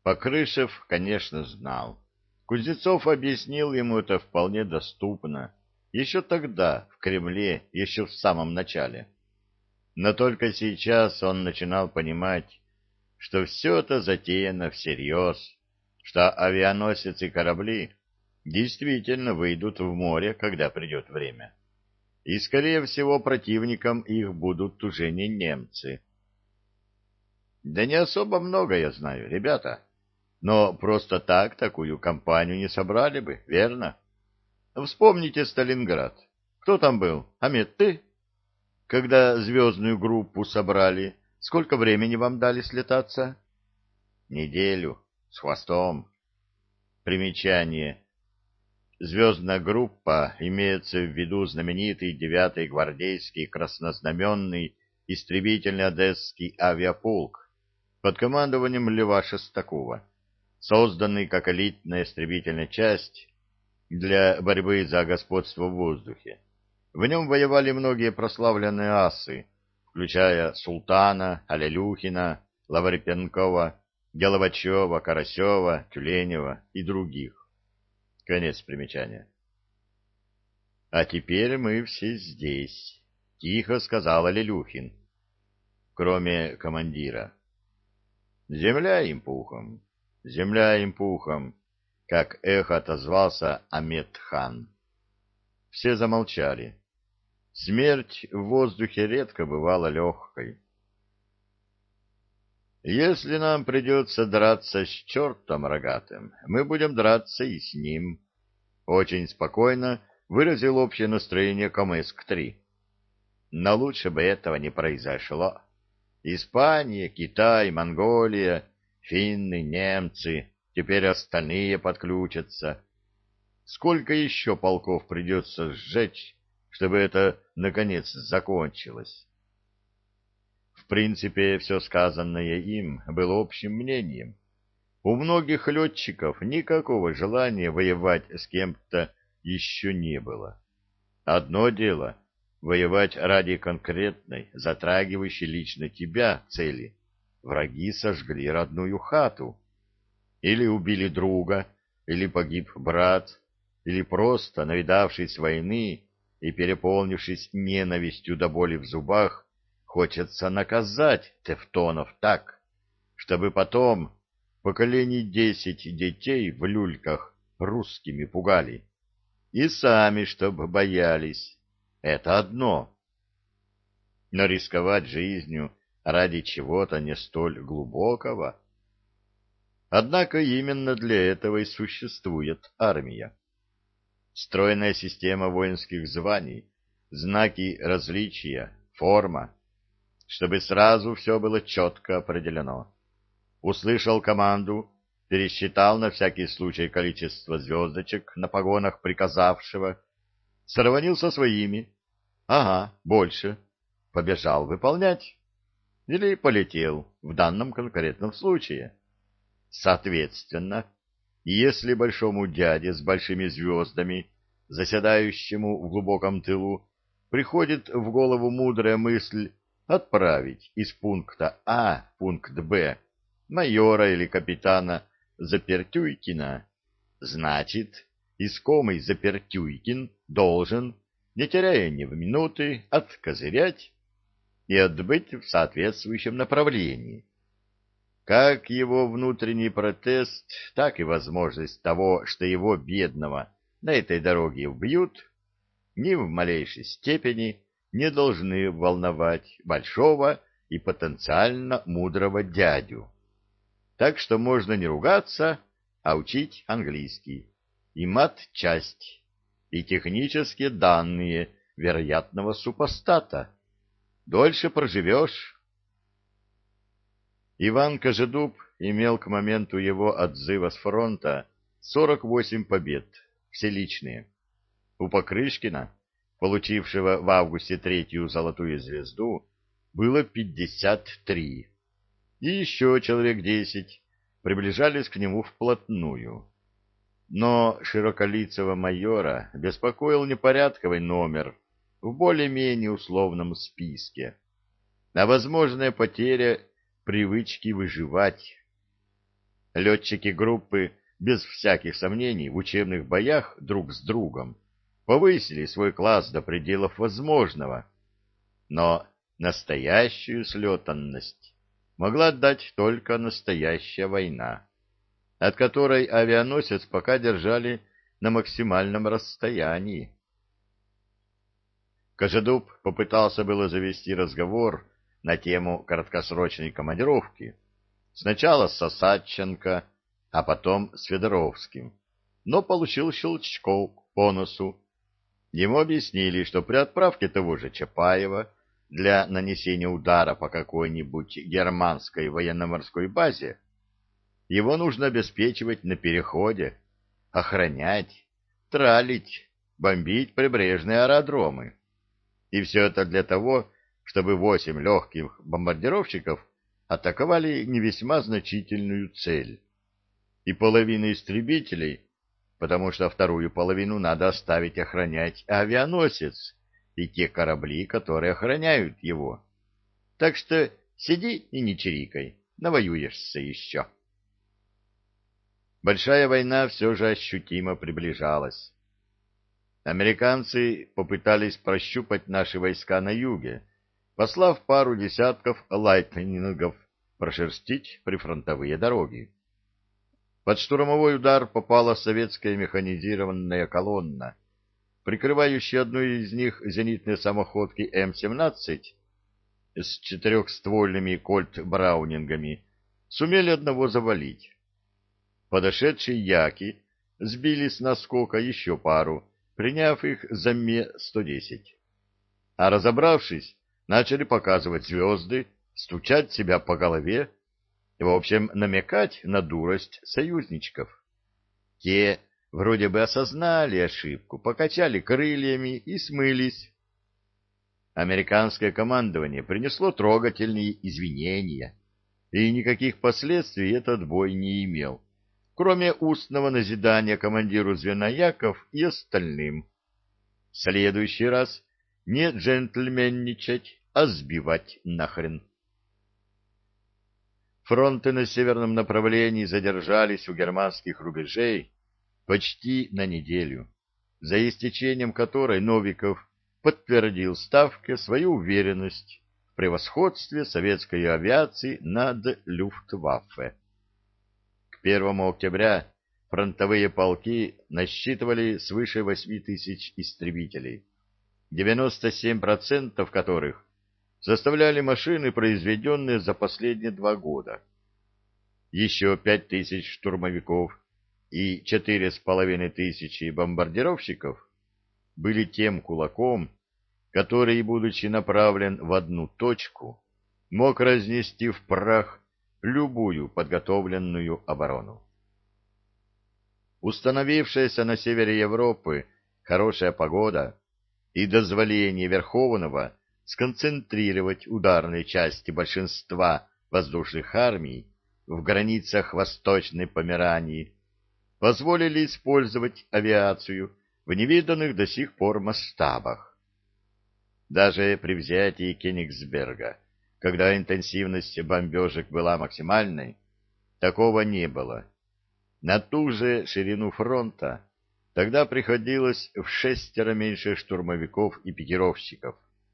Покрышев, конечно, знал. Кузнецов объяснил ему это вполне доступно. Еще тогда, в Кремле, еще в самом начале. Но только сейчас он начинал понимать, что все это затеяно всерьез, что авианосец и корабли действительно выйдут в море, когда придет время. И, скорее всего, противником их будут уже не немцы. Да не особо много я знаю, ребята. Но просто так такую компанию не собрали бы, верно? Вспомните Сталинград. Кто там был? Амет, ты? Когда звездную группу собрали, сколько времени вам дали слетаться? Неделю. С хвостом. Примечание. Звездная группа имеется в виду знаменитый 9-й гвардейский краснознаменный истребительный одесский авиаполк под командованием Льва Шестакова, созданный как элитная истребительная часть для борьбы за господство в воздухе. В нем воевали многие прославленные асы, включая Султана, Алелюхина, Лаврепенкова, Головачева, Карасева, Тюленева и других. Конец примечания. — А теперь мы все здесь, — тихо сказал Алелюхин, кроме командира. — Земля им пухом, земля им пухом, — как эхо отозвался Амет-хан. Все замолчали. Смерть в воздухе редко бывала легкой. Если нам придется драться с чертом рогатым, мы будем драться и с ним. Очень спокойно выразил общее настроение Камэск-3. Но лучше бы этого не произошло. Испания, Китай, Монголия, финны, немцы, теперь остальные подключатся. Сколько еще полков придется сжечь, чтобы это, наконец, закончилось? В принципе, все сказанное им было общим мнением. У многих летчиков никакого желания воевать с кем-то еще не было. Одно дело — воевать ради конкретной, затрагивающей лично тебя цели. Враги сожгли родную хату. Или убили друга, или погиб брат, или просто, навидавшись войны и переполнившись ненавистью до боли в зубах, хочется наказать тевтонов так, чтобы потом поколений 10 детей в люльках русскими пугали. И сами, чтобы боялись. Это одно. Но рисковать жизнью ради чего-то не столь глубокого. Однако именно для этого и существует армия. Стройная система воинских званий, знаки различия, форма, чтобы сразу все было четко определено. Услышал команду, пересчитал на всякий случай количество звездочек на погонах приказавшего, сравнил со своими. Ага, больше. Побежал выполнять. Или полетел в данном конкретном случае. Соответственно, если большому дяде с большими звездами, заседающему в глубоком тылу, приходит в голову мудрая мысль отправить из пункта А в пункт Б майора или капитана Запертюйкина, значит, искомый Запертюйкин должен, не теряя ни в минуты, откозырять и отбыть в соответствующем направлении. Как его внутренний протест, так и возможность того, что его бедного на этой дороге убьют, ни в малейшей степени не должны волновать большого и потенциально мудрого дядю. Так что можно не ругаться, а учить английский, и матчасть, и технические данные вероятного супостата. Дольше проживешь. Иван Кожедуб имел к моменту его отзыва с фронта 48 побед, все личные. У Покрышкина, получившего в августе 3-ю золотую звезду, было 53. И еще человек 10 приближались к нему вплотную. Но широколицего майора беспокоил непорядковый номер в более-менее условном списке, а возможная потеря привычки выживать. Летчики группы, без всяких сомнений, в учебных боях друг с другом повысили свой класс до пределов возможного, но настоящую слетанность могла дать только настоящая война, от которой авианосец пока держали на максимальном расстоянии. Кожедуб попытался было завести разговор на тему краткосрочной командировки, сначала с Осадченко, а потом с Федоровским, но получил щелчков по носу. Ему объяснили, что при отправке того же Чапаева для нанесения удара по какой-нибудь германской военно-морской базе его нужно обеспечивать на переходе, охранять, тралить, бомбить прибрежные аэродромы. И все это для того, чтобы 8 легких бомбардировщиков атаковали не весьма значительную цель. И половину истребителей, потому что вторую половину надо оставить охранять авианосец и те корабли, которые охраняют его. Так что сиди и не чирикай, навоюешься еще. Большая война все же ощутимо приближалась. Американцы попытались прощупать наши войска на юге, послав пару десятков лайтнингов прошерстить прифронтовые дороги. Под штурмовой удар попала советская механизированная колонна, прикрывающая одну из них зенитные самоходки М-17 с четырехствольными кольт-браунингами, сумели одного завалить. Подошедшие яки сбили с наскока еще пару, приняв их за Ме-110. А разобравшись, начали показывать звезды, стучать себя по голове и, в общем, намекать на дурость союзничков. Те вроде бы осознали ошибку, покачали крыльями и смылись. Американское командование принесло трогательные извинения, и никаких последствий этот бой не имел, кроме устного назидания командиру звена Яков и остальным. В следующий раз не джентльменничать, а сбивать нахрен. Фронты на северном направлении задержались у германских рубежей почти на неделю, за истечением которой Новиков подтвердил Ставке свою уверенность в превосходстве советской авиации над Люфтваффе. К 1 октября фронтовые полки насчитывали свыше 8 тысяч истребителей, 97% которых составляли машины, произведенные за последние 2 года. Еще 5 тысяч штурмовиков и 4500 бомбардировщиков были тем кулаком, который, будучи направлен в одну точку, мог разнести в прах любую подготовленную оборону. Установившаяся на севере Европы хорошая погода и дозволение Верховного сконцентрировать ударные части большинства воздушных армий в границах Восточной Померании позволили использовать авиацию в невиданных до сих пор масштабах. Даже при взятии Кенигсберга, когда интенсивность бомбежек была максимальной, такого не было. На ту же ширину фронта тогда приходилось в 6 меньше штурмовиков и пикировщиков.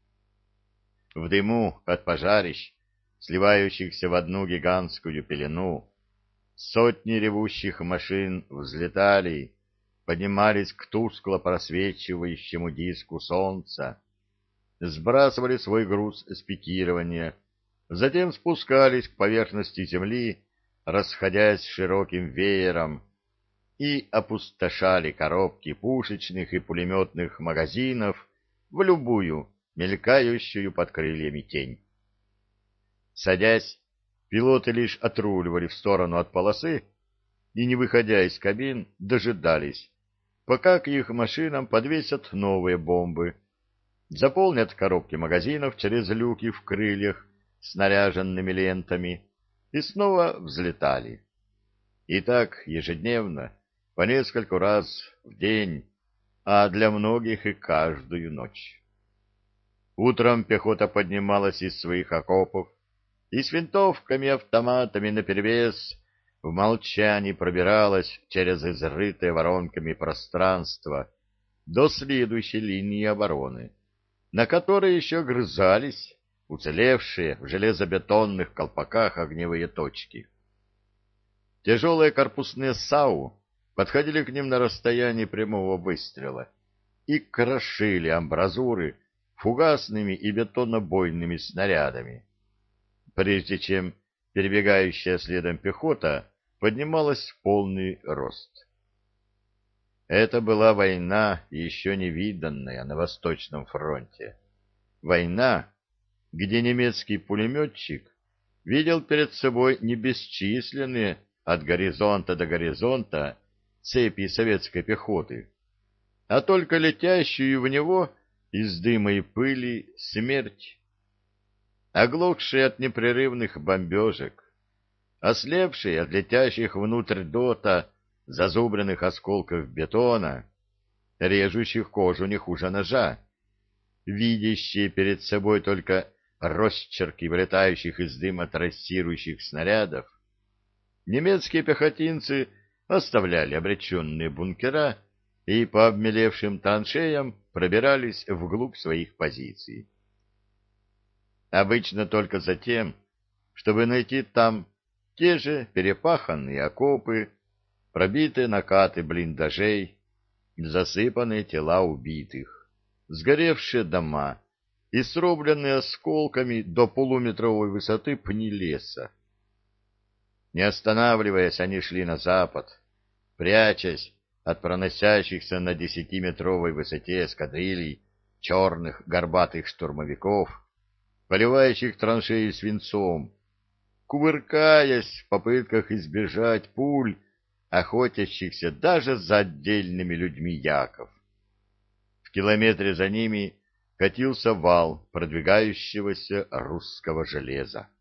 В дыму от пожарищ, сливающихся в одну гигантскую пелену, сотни ревущих машин взлетали, поднимались к тускло просвечивающему диску солнца, сбрасывали свой груз с пикирования, затем спускались к поверхности земли, расходясь широким веером, и опустошали коробки пушечных и пулеметных магазинов в любую мелькающую под крыльями тень. Садясь, пилоты лишь отруливали в сторону от полосы и, не выходя из кабин, дожидались, пока к их машинам подвесят новые бомбы, заполнят коробки магазинов через люки в крыльях снаряженными лентами и снова взлетали. И так ежедневно, по нескольку раз в день, а для многих и каждую ночь. Утром пехота поднималась из своих окопов и с винтовками-автоматами наперевес в молчании пробиралась через изрытое воронками пространство до следующей линии обороны, на которой еще грызались уцелевшие в железобетонных колпаках огневые точки. Тяжелые корпусные САУ подходили к ним на расстоянии прямого выстрела и крошили амбразуры фугасными и бетонобойными снарядами, прежде чем перебегающая следом пехота поднималась в полный рост. Это была война, еще не виданная на Восточном фронте. Война, где немецкий пулеметчик видел перед собой не бесчисленные от горизонта до горизонта цепи советской пехоты, а только летящую в него из дыма и пыли смерть. Оглохшие от непрерывных бомбежек, ослепшие от летящих внутрь дота зазубренных осколков бетона, режущих кожу не хуже ножа, видящие перед собой только росчерки вылетающих из дыма трассирующих снарядов, немецкие пехотинцы оставляли обреченные бункера и по обмелевшим траншеям пробирались вглубь своих позиций. Обычно только за тем, чтобы найти там те же перепаханные окопы, пробитые накаты блиндажей, засыпанные тела убитых, сгоревшие дома и срубленные осколками до полуметровой высоты пни леса. Не останавливаясь, они шли на запад, прячась от проносящихся на 10-метровой высоте эскадрилий черных горбатых штурмовиков, поливающих траншеи свинцом, кувыркаясь в попытках избежать пуль, охотящихся даже за отдельными людьми яков. В километре за ними катился вал продвигающегося русского железа.